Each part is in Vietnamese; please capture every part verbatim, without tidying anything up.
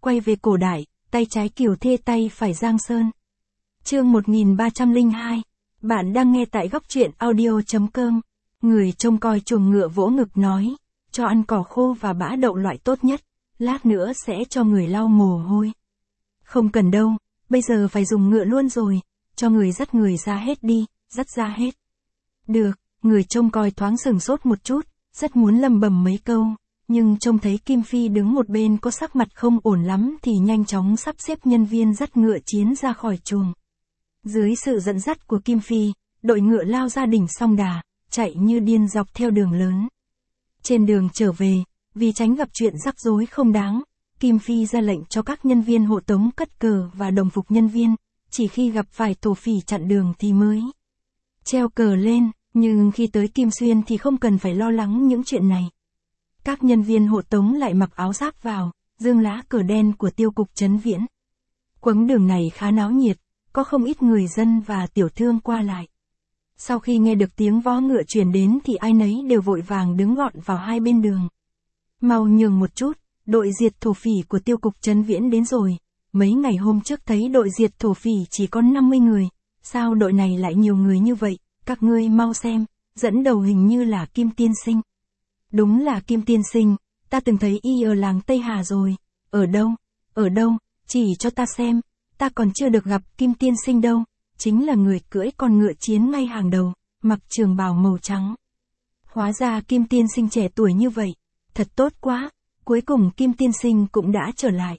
quay về cổ đại, tay trái Kiều Thê tay phải Giang Sơn. Chương một nghìn ba trăm lẻ hai. Bạn đang nghe tại góc truyện audio chấm com. Người trông coi chuồng ngựa vỗ ngực nói, cho ăn cỏ khô và bã đậu loại tốt nhất, lát nữa sẽ cho người lau mồ hôi. Không cần đâu, bây giờ phải dùng ngựa luôn rồi, cho người dắt người ra hết đi, dắt ra hết. Được, người trông coi thoáng sừng sốt một chút, rất muốn lầm bầm mấy câu, nhưng trông thấy Kim Phi đứng một bên có sắc mặt không ổn lắm thì nhanh chóng sắp xếp nhân viên dắt ngựa chiến ra khỏi chuồng. Dưới sự dẫn dắt của Kim Phi, đội ngựa lao ra đỉnh Song Đà, chạy như điên dọc theo đường lớn. Trên đường trở về, vì tránh gặp chuyện rắc rối không đáng, Kim Phi ra lệnh cho các nhân viên hộ tống cất cờ và đồng phục nhân viên, chỉ khi gặp phải thổ phỉ chặn đường thì mới treo cờ lên, nhưng khi tới Kim Xuyên thì không cần phải lo lắng những chuyện này. Các nhân viên hộ tống lại mặc áo giáp vào, dương lá cờ đen của tiêu cục Trấn Viễn. Quãng đường này khá náo nhiệt, có không ít người dân và tiểu thương qua lại. Sau khi nghe được tiếng vó ngựa truyền đến thì ai nấy đều vội vàng đứng gọn vào hai bên đường. Mau nhường một chút, đội diệt thổ phỉ của tiêu cục Trấn Viễn đến rồi. Mấy ngày hôm trước thấy đội diệt thổ phỉ chỉ có năm mươi người, sao đội này lại nhiều người như vậy, các ngươi mau xem, dẫn đầu hình như là Kim Tiên Sinh. Đúng là Kim Tiên Sinh, ta từng thấy y ở làng Tây Hà rồi. Ở đâu, ở đâu, chỉ cho ta xem, ta còn chưa được gặp Kim Tiên Sinh đâu. Chính là người cưỡi con ngựa chiến ngay hàng đầu, mặc trường bào màu trắng. Hóa ra Kim Tiên Sinh trẻ tuổi như vậy, thật tốt quá, cuối cùng Kim Tiên Sinh cũng đã trở lại.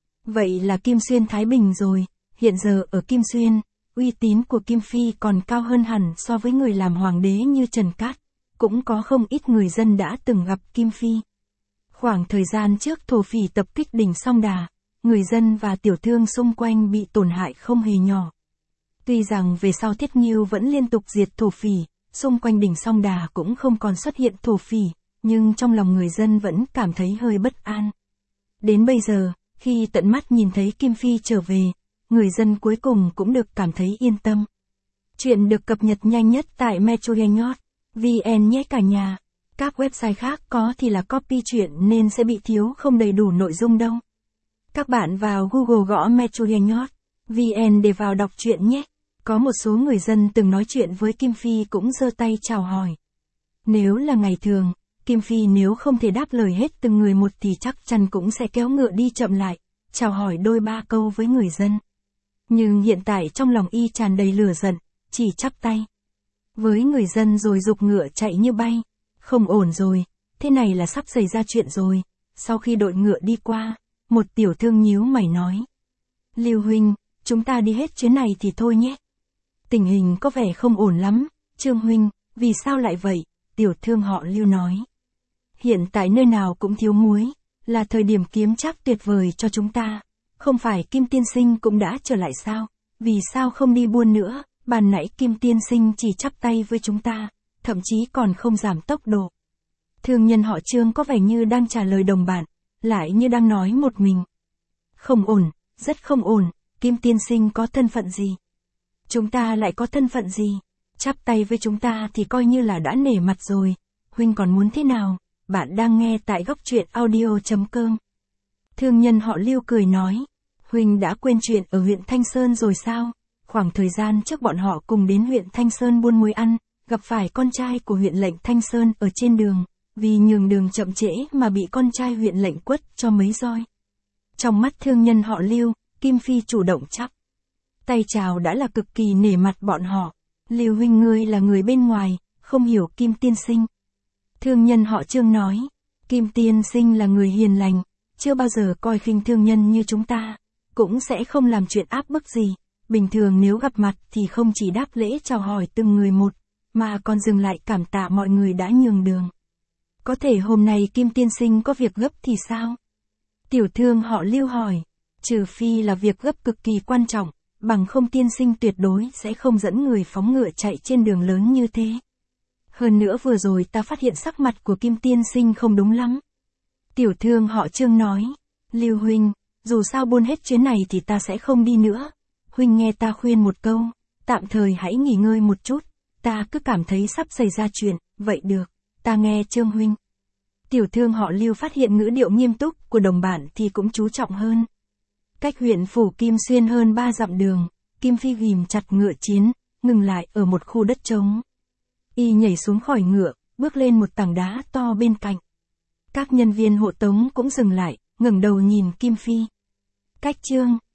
Vậy là Kim Xuyên Thái Bình rồi, hiện giờ ở Kim Xuyên, uy tín của Kim Phi còn cao hơn hẳn so với người làm hoàng đế như Trần Cát, cũng có không ít người dân đã từng gặp Kim Phi. Khoảng thời gian trước thổ phỉ tập kích đỉnh Song Đà, người dân và tiểu thương xung quanh bị tổn hại không hề nhỏ. Tuy rằng về sau Thiết Nghiêu vẫn liên tục diệt thổ phỉ, xung quanh đỉnh Song Đà cũng không còn xuất hiện thổ phỉ, nhưng trong lòng người dân vẫn cảm thấy hơi bất an. Đến bây giờ, khi tận mắt nhìn thấy Kim Phi trở về, người dân cuối cùng cũng được cảm thấy yên tâm. Chuyện được cập nhật nhanh nhất tại metrogenhot chấm vn nhé cả nhà. Các website khác có thì là copy chuyện nên sẽ bị thiếu không đầy đủ nội dung đâu. Các bạn vào Google gõ metrogenhot chấm vn để vào đọc truyện nhé. Có một số người dân từng nói chuyện với Kim Phi cũng giơ tay chào hỏi. Nếu là ngày thường, Kim Phi nếu không thể đáp lời hết từng người một thì chắc chắn cũng sẽ kéo ngựa đi chậm lại, chào hỏi đôi ba câu với người dân. Nhưng hiện tại trong lòng y tràn đầy lửa giận, chỉ chắp tay với người dân rồi giục ngựa chạy như bay. Không ổn rồi, thế này là sắp xảy ra chuyện rồi. Sau khi đội ngựa đi qua, một tiểu thương nhíu mày nói: Lưu huynh, chúng ta đi hết chuyến này thì thôi nhé. Tình hình có vẻ không ổn lắm. Trương huynh, vì sao lại vậy? Tiểu thương họ Lưu nói: Hiện tại nơi nào cũng thiếu muối, là thời điểm kiếm trác tuyệt vời cho chúng ta. Không phải Kim Tiên Sinh cũng đã trở lại sao? Vì sao không đi buôn nữa? Ban nãy Kim Tiên Sinh chỉ chắp tay với chúng ta, thậm chí còn không giảm tốc độ. Thương nhân họ Trương có vẻ như đang trả lời đồng bạn, lại như đang nói một mình. Không ổn, rất không ổn. Kim Tiên Sinh có thân phận gì? Chúng ta lại có thân phận gì? Chắp tay với chúng ta thì coi như là đã nể mặt rồi. Huynh còn muốn thế nào? Bạn đang nghe tại góc truyện audio chấm com. Thương nhân họ Lưu cười nói: Huynh đã quên chuyện ở huyện Thanh Sơn rồi sao? Khoảng thời gian trước bọn họ cùng đến huyện Thanh Sơn buôn muối ăn, gặp phải con trai của huyện lệnh Thanh Sơn ở trên đường, vì nhường đường chậm trễ mà bị con trai huyện lệnh quất cho mấy roi. Trong mắt thương nhân họ Lưu, Kim Phi chủ động chắp tay chào đã là cực kỳ nể mặt bọn họ. Lưu huynh ngươi là người bên ngoài, không hiểu Kim Tiên Sinh. Thương nhân họ Trương nói: Kim Tiên Sinh là người hiền lành, chưa bao giờ coi khinh thương nhân như chúng ta, cũng sẽ không làm chuyện áp bức gì. Bình thường nếu gặp mặt thì không chỉ đáp lễ chào hỏi từng người một, mà còn dừng lại cảm tạ mọi người đã nhường đường. Có thể hôm nay Kim Tiên Sinh có việc gấp thì sao? Tiểu thương họ Lưu hỏi. Trừ phi là việc gấp cực kỳ quan trọng, bằng không Tiên Sinh tuyệt đối sẽ không dẫn người phóng ngựa chạy trên đường lớn như thế. Hơn nữa vừa rồi ta phát hiện sắc mặt của Kim Tiên Sinh không đúng lắm. Tiểu thương họ Trương nói: Lưu huynh, dù sao buôn hết chuyến này thì ta sẽ không đi nữa. Huynh nghe ta khuyên một câu, tạm thời hãy nghỉ ngơi một chút, ta cứ cảm thấy sắp xảy ra chuyện, vậy được, ta nghe Trương huynh. Tiểu thương họ Lưu phát hiện ngữ điệu nghiêm túc của đồng bạn thì cũng chú trọng hơn. Cách huyện phủ Kim Xuyên hơn ba dặm đường, Kim Phi ghìm chặt ngựa chiến, ngừng lại ở một khu đất trống. Y nhảy xuống khỏi ngựa, bước lên một tảng đá to bên cạnh. Các nhân viên hộ tống cũng dừng lại, ngẩng đầu nhìn Kim Phi. Cách chương